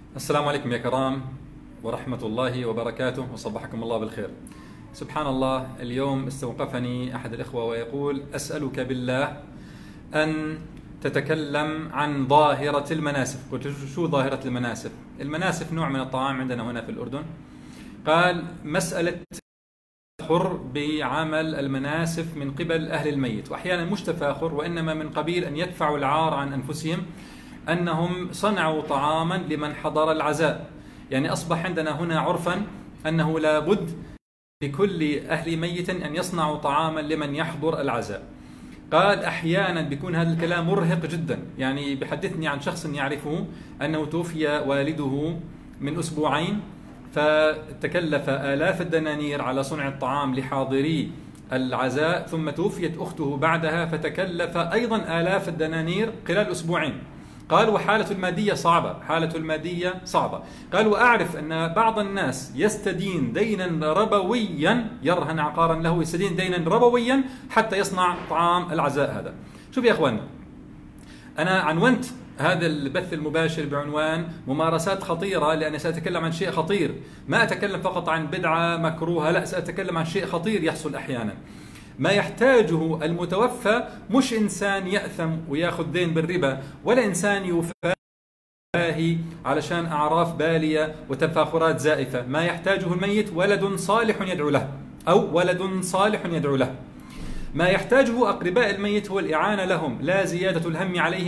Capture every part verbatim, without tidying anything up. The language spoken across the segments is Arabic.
السلام عليكم يا كرام ورحمة الله وبركاته، وصبحكم الله بالخير. سبحان الله، اليوم استوقفني أحد الإخوة ويقول: أسألك بالله أن تتكلم عن ظاهرة المناسف. قلت: شو ظاهرة المناسف؟ المناسف نوع من الطعام عندنا هنا في الأردن. قال: مسألة تفاخر بعمل المناسف من قبل أهل الميت، وأحيانا مش تفاخر وإنما من قبيل أن يدفعوا العار عن أنفسهم أنهم صنعوا طعاما لمن حضر العزاء. يعني أصبح عندنا هنا عرفا أنه لا بد لكل أهل ميت أن يصنعوا طعاما لمن يحضر العزاء. قال: أحيانا بيكون هذا الكلام مرهق جدا. يعني بحدثني عن شخص يعرفه أنه توفي والده من أسبوعين، فتكلف آلاف الدنانير على صنع الطعام لحاضري العزاء، ثم توفيت أخته بعدها فتكلف أيضا آلاف الدنانير خلال أسبوعين. قال: وحالة المادية صعبة، حالة المادية صعبة. قال: وأعرف أن بعض الناس يستدين دينا ربويا، يرهن عقارا له، يستدين دينا ربويا حتى يصنع طعام العزاء هذا. شوف يا أخوان، أنا عنونت هذا البث المباشر بعنوان ممارسات خطيرة، لأني سأتكلم عن شيء خطير. ما أتكلم فقط عن بدعة مكروهة، لا، سأتكلم عن شيء خطير يحصل أحيانا. ما يحتاجه المتوفى مش إنسان يأثم وياخذ دين بالربا، ولا إنسان يفاهي علشان أعراف بالية وتفاخرات زائفة. ما يحتاجه الميت ولد صالح يدعو له، أو ولد صالح يدعو له. ما يحتاجه أقرباء الميت هو الإعانة لهم، لا زيادة الهم عليهم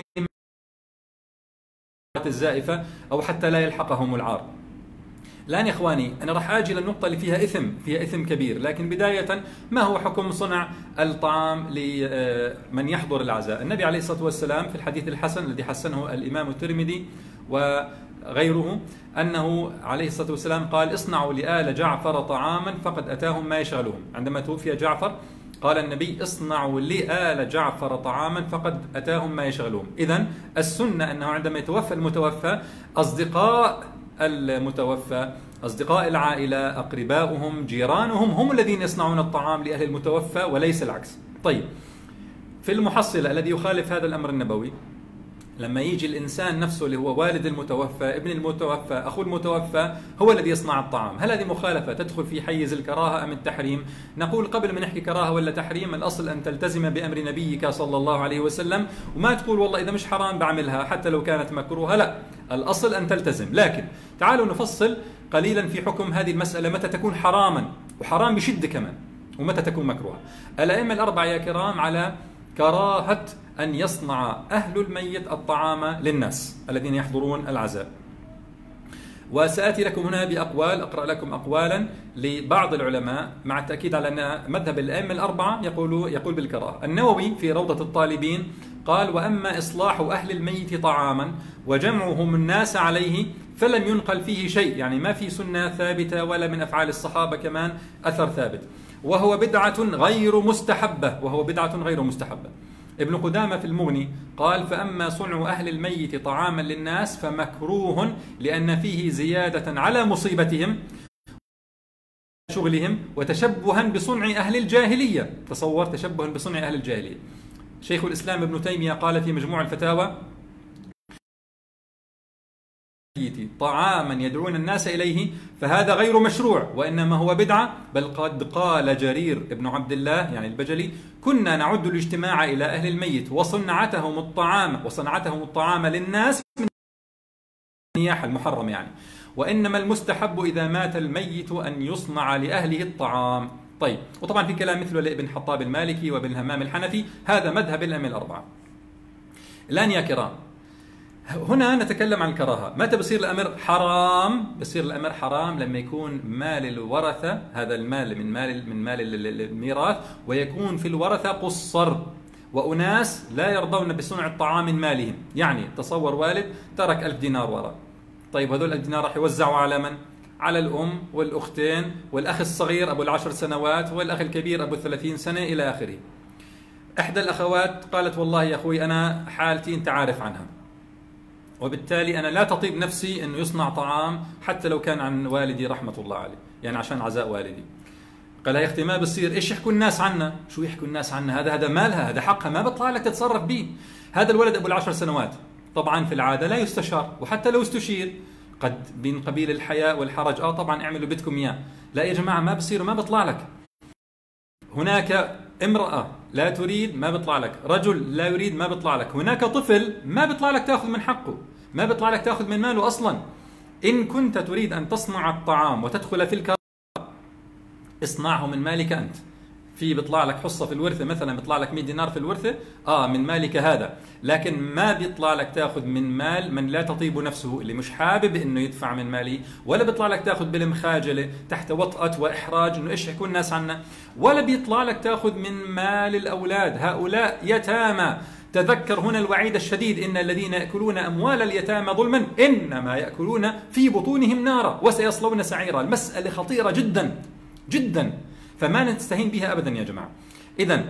الزائفة أو حتى لا يلحقهم العار. الآن يا إخواني، أنا راح آجي للنقطة اللي فيها إثم، فيها إثم كبير. لكن بداية، ما هو حكم صنع الطعام لمن يحضر العزاء؟ النبي عليه الصلاة والسلام في الحديث الحسن الذي حسنه الإمام الترمذي وغيره، أنه عليه الصلاة والسلام قال: اصنعوا لآل جعفر طعاما فقد أتاهم ما يشغلهم. عندما توفي جعفر قال النبي: اصنعوا لآل جعفر طعاما فقد أتاهم ما يشغلهم. إذن السنة أنه عندما يتوفى المتوفى، أصدقاء المتوفى، أصدقاء العائلة، أقرباؤهم، جيرانهم، هم الذين يصنعون الطعام لأهل المتوفى وليس العكس. طيب، في المحصلة الذي يخالف هذا الأمر النبوي، لما يجي الإنسان نفسه اللي هو والد المتوفى، ابن المتوفى، أخو المتوفى، هو الذي يصنع الطعام، هل هذه مخالفة تدخل في حيز الكراهة أم التحريم؟ نقول قبل ما نحكي كراهة ولا تحريم، الأصل أن تلتزم بأمر نبيك صلى الله عليه وسلم، وما تقول والله إذا مش حرام بعملها حتى لو كانت مكروهة. لا، الأصل أن تلتزم. لكن تعالوا نفصل قليلا في حكم هذه المسألة، متى تكون حراما، وحرام بشدة كمان، ومتى تكون مكروهة. الأئمة الأربعة يا كرام على كراهة أن يصنع أهل الميت الطعام للناس الذين يحضرون العزاء. وسآتي لكم هنا بأقوال، أقرأ لكم أقوالا لبعض العلماء، مع التأكيد على أن مذهب الأئمة الأربعة يقول يقول بالكراهة. النووي في روضة الطالبين قال: وأما إصلاح أهل الميت طعاما وجمعهم الناس عليه فلم ينقل فيه شيء، يعني ما في سنة ثابتة ولا من أفعال الصحابة كمان أثر ثابت، وهو بدعة غير مستحبة، وهو بدعة غير مستحبة. ابن قدامة في المغني قال: فأما صنع أهل الميت طعاما للناس فمكروه، لأن فيه زيادة على مصيبتهم شغلهم وتشبها بصنع أهل الجاهلية. تصور، تشبها بصنع أهل الجاهلية. شيخ الإسلام ابن تيمية قال في مجموع الفتاوى: طعاما يدعون الناس إليه فهذا غير مشروع، وإنما هو بدعة. بل قد قال جرير ابن عبد الله يعني البجلي: كنا نعد الاجتماع إلى أهل الميت وصنعتهم الطعام وصنعتهم الطعام للناس من النياحة المحرم يعني، وإنما المستحب إذا مات الميت أن يصنع لأهله الطعام. طيب، وطبعا في كلام مثله لابن حطاب المالكي وابن همام الحنفي. هذا مذهب الأئمة الأربعة. الآن يا كرام، هنا نتكلم عن الكراهة. متى بصير الأمر حرام؟ بصير الأمر حرام لما يكون مال الورثة، هذا المال من مال من مال الميراث، ويكون في الورثة قصر وأناس لا يرضون بصنع الطعام من مالهم. يعني تصور والد ترك ألف دينار وراء. طيب، هذول ألف دينار راح يوزعوا على من؟ على الأم والأختين والأخ الصغير أبو العشر سنوات والأخ الكبير أبو الثلاثين سنة إلى آخره. إحدى الأخوات قالت: والله يا أخوي أنا حالتي أنت عارف عنها، وبالتالي أنا لا تطيب نفسي أنه يصنع طعام حتى لو كان عن والدي رحمة الله عليه، يعني عشان عزاء والدي. قال: يا أختي ما بصير، إيش يحكوا الناس عنا؟ شو يحكوا الناس عنا؟ هذا هذا مالها، هذا حقها، ما بطلع لك تتصرف به. هذا الولد أبو العشر سنوات طبعا في العادة لا يستشار، وحتى لو استشير قد من قبيل الحياء والحرج، اه طبعا اعملوا بدكم اياه. لا يا جماعه ما بصير وما بيطلع لك. هناك امراه لا تريد ما بيطلع لك، رجل لا يريد ما بيطلع لك، هناك طفل ما بيطلع لك تاخذ من حقه، ما بيطلع لك تاخذ من ماله اصلا. ان كنت تريد ان تصنع الطعام وتدخل في الكرامه اصنعه من مالك انت. في بيطلع لك حصه في الورثه مثلا، بيطلع لك مئة دينار في الورثه، اه من مالك هذا، لكن ما بيطلع لك تاخذ من مال من لا تطيب نفسه، اللي مش حابب انه يدفع من ماله، ولا بيطلع لك تاخذ بالمخاجله تحت وطأة واحراج انه ايش يحكوا الناس عنا، ولا بيطلع لك تاخذ من مال الاولاد، هؤلاء يتامى. تذكر هنا الوعيد الشديد: إن الذين يأكلون أموال اليتامى ظلما إنما يأكلون في بطونهم نارا وسيصلون سعيرا. المسألة خطيرة جدا جدا، فما نستهين بها أبدا يا جماعة. إذن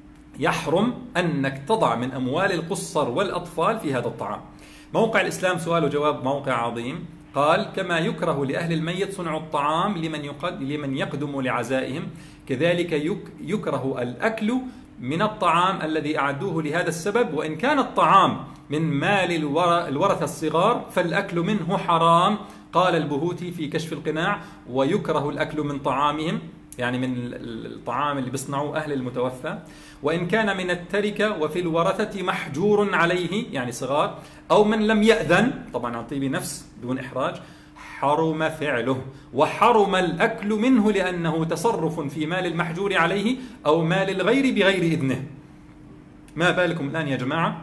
يحرم أنك تضع من أموال القصر والأطفال في هذا الطعام. موقع الإسلام سؤال وجواب موقع عظيم، قال: كما يكره لأهل الميت صنع الطعام لمن لمن يقدم لعزائهم، كذلك يكره الأكل من الطعام الذي أعدوه لهذا السبب، وإن كان الطعام من مال الورثة الصغار فالأكل منه حرام. قال البهوتي في كشف القناع: ويكره الأكل من طعامهم، يعني من الطعام اللي بيصنعوه أهل المتوفى، وإن كان من التركة وفي الورثة محجور عليه، يعني صغار، أو من لم يأذن، طبعا عن طيب نفس دون إحراج، حرم فعله وحرم الأكل منه، لأنه تصرف في مال المحجور عليه أو مال الغير بغير إذنه. ما بالكم الآن يا جماعة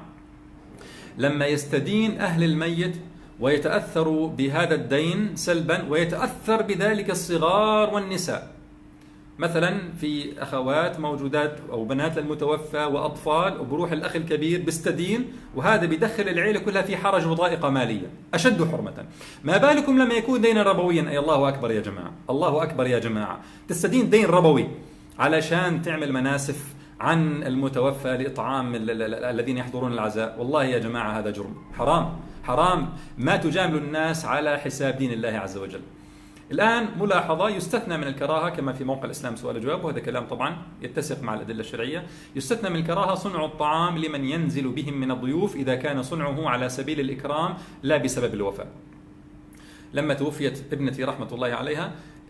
لما يستدين أهل الميت ويتأثروا بهذا الدين سلبا، ويتأثر بذلك الصغار والنساء. مثلا في أخوات موجودات أو بنات المتوفى وأطفال، وبروح الأخ الكبير بيستدين، وهذا بيدخل العيلة كلها في حرج وضائقة مالية أشد حرمة. ما بالكم لما يكون دينا ربويا؟ أي الله أكبر يا جماعة، الله أكبر يا جماعة، تستدين دين ربوي علشان تعمل مناسف عن المتوفى لإطعام الذين يحضرون العزاء. والله يا جماعة هذا جرم، حرام حرام، ما تجاملوا الناس على حساب دين الله عز وجل. الآن ملاحظة: يستثنى من الكراهة كما في موقع الإسلام سؤال وجواب، وهذا كلام طبعا يتسق مع الأدلة الشرعية. يستثنى من الكراهة صنع الطعام لمن ينزل بهم من الضيوف إذا كان صنعه على سبيل الإكرام لا بسبب الوفاة. لما توفيت ابنتي رحمة الله عليها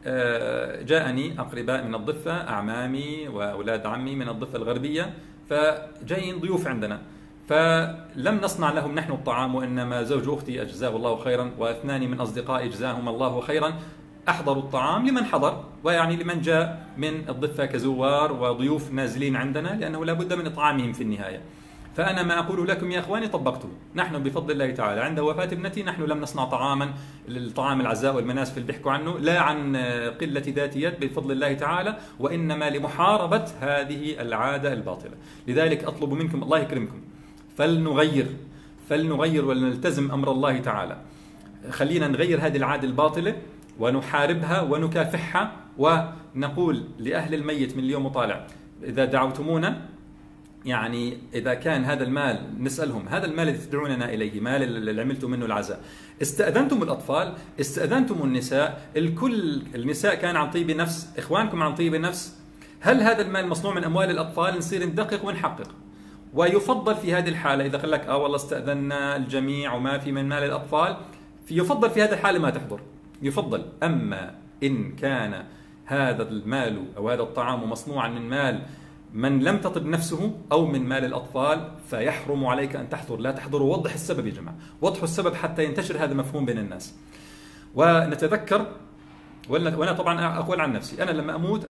جاءني أقرباء من الضفة، أعمامي وأولاد عمي من الضفة الغربية، فجايين ضيوف عندنا، فلم نصنع لهم نحن الطعام، وإنما زوج أختي أجزاه الله خيرا واثنان من أصدقائي جزاهم الله خيرا أحضروا الطعام لمن حضر، ويعني لمن جاء من الضفة كزوار وضيوف نازلين عندنا، لأنه لا بد من إطعامهم في النهاية. فأنا ما أقول لكم يا أخواني طبقته. نحن بفضل الله تعالى عند وفاة ابنتي نحن لم نصنع طعاما للطعام العزاء والمناسف اللي بيحكوا عنه، لا عن قلة ذات يد بفضل الله تعالى، وإنما لمحاربة هذه العادة الباطلة. لذلك أطلب منكم الله يكرمكم فلنغير فلنغير ولنلتزم أمر الله تعالى. خلينا نغير هذه العادة الباطلة ونحاربها ونكافحها، ونقول لأهل الميت من اليوم وطالع: إذا دعوتمونا، يعني إذا كان هذا المال، نسألهم: هذا المال الذي تدعوننا إليه، مال اللي عملتم منه العزاء، استأذنتم الأطفال، استأذنتم النساء، الكل النساء كان عن طيب نفس، إخوانكم عن طيب نفس، هل هذا المال مصنوع من أموال الأطفال؟ نصير ندقق ونحقق. ويفضل في هذه الحالة إذا قال لك آه والله استأذنا الجميع وما في من مال الأطفال، يفضل في هذه الحالة ما تحضر، يفضل. أما إن كان هذا المال أو هذا الطعام مصنوعا من مال من لم تطب نفسه أو من مال الأطفال فيحرم عليك أن تحضر. لا تحضر، ووضح السبب يا جماعة، وضحوا السبب حتى ينتشر هذا المفهوم بين الناس. ونتذكر، وأنا طبعا أقول عن نفسي، أنا لما أموت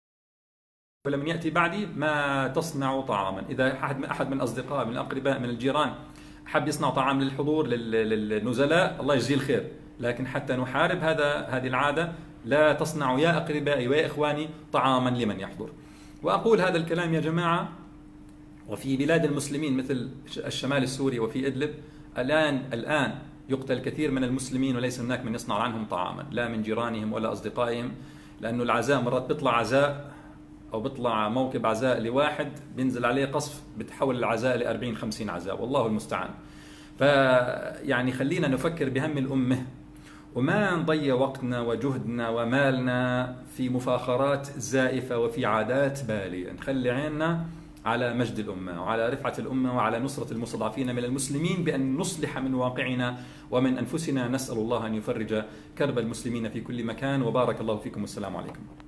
ولمن يأتي بعدي ما تصنع طعاما. إذا أحد أحد من الأصدقاء من الأقرباء من الجيران حب يصنع طعام للحضور للنزلاء، الله يجزيه الخير، لكن حتى نحارب هذا هذه العادة لا تصنعوا يا أقربائي ويا إخواني طعاما لمن يحضر. وأقول هذا الكلام يا جماعة وفي بلاد المسلمين مثل الشمال السوري وفي إدلب الآن الآن يقتل كثير من المسلمين وليس هناك من يصنع عنهم طعاما، لا من جيرانهم ولا أصدقائهم، لأنه العزاء مرات بيطلع عزاء أو بيطلع موكب عزاء لواحد بينزل عليه قصف بتحول العزاء لأربعين خمسين عزاء، والله المستعان. فيعني خلينا نفكر بهم الأمة وما نضيع وقتنا وجهدنا ومالنا في مفاخرات زائفة وفي عادات بالية، نخلي عيننا على مجد الأمة وعلى رفعة الأمة وعلى نصرة المستضعفين من المسلمين، بأن نصلح من واقعنا ومن أنفسنا. نسأل الله أن يفرج كرب المسلمين في كل مكان، وبارك الله فيكم والسلام عليكم.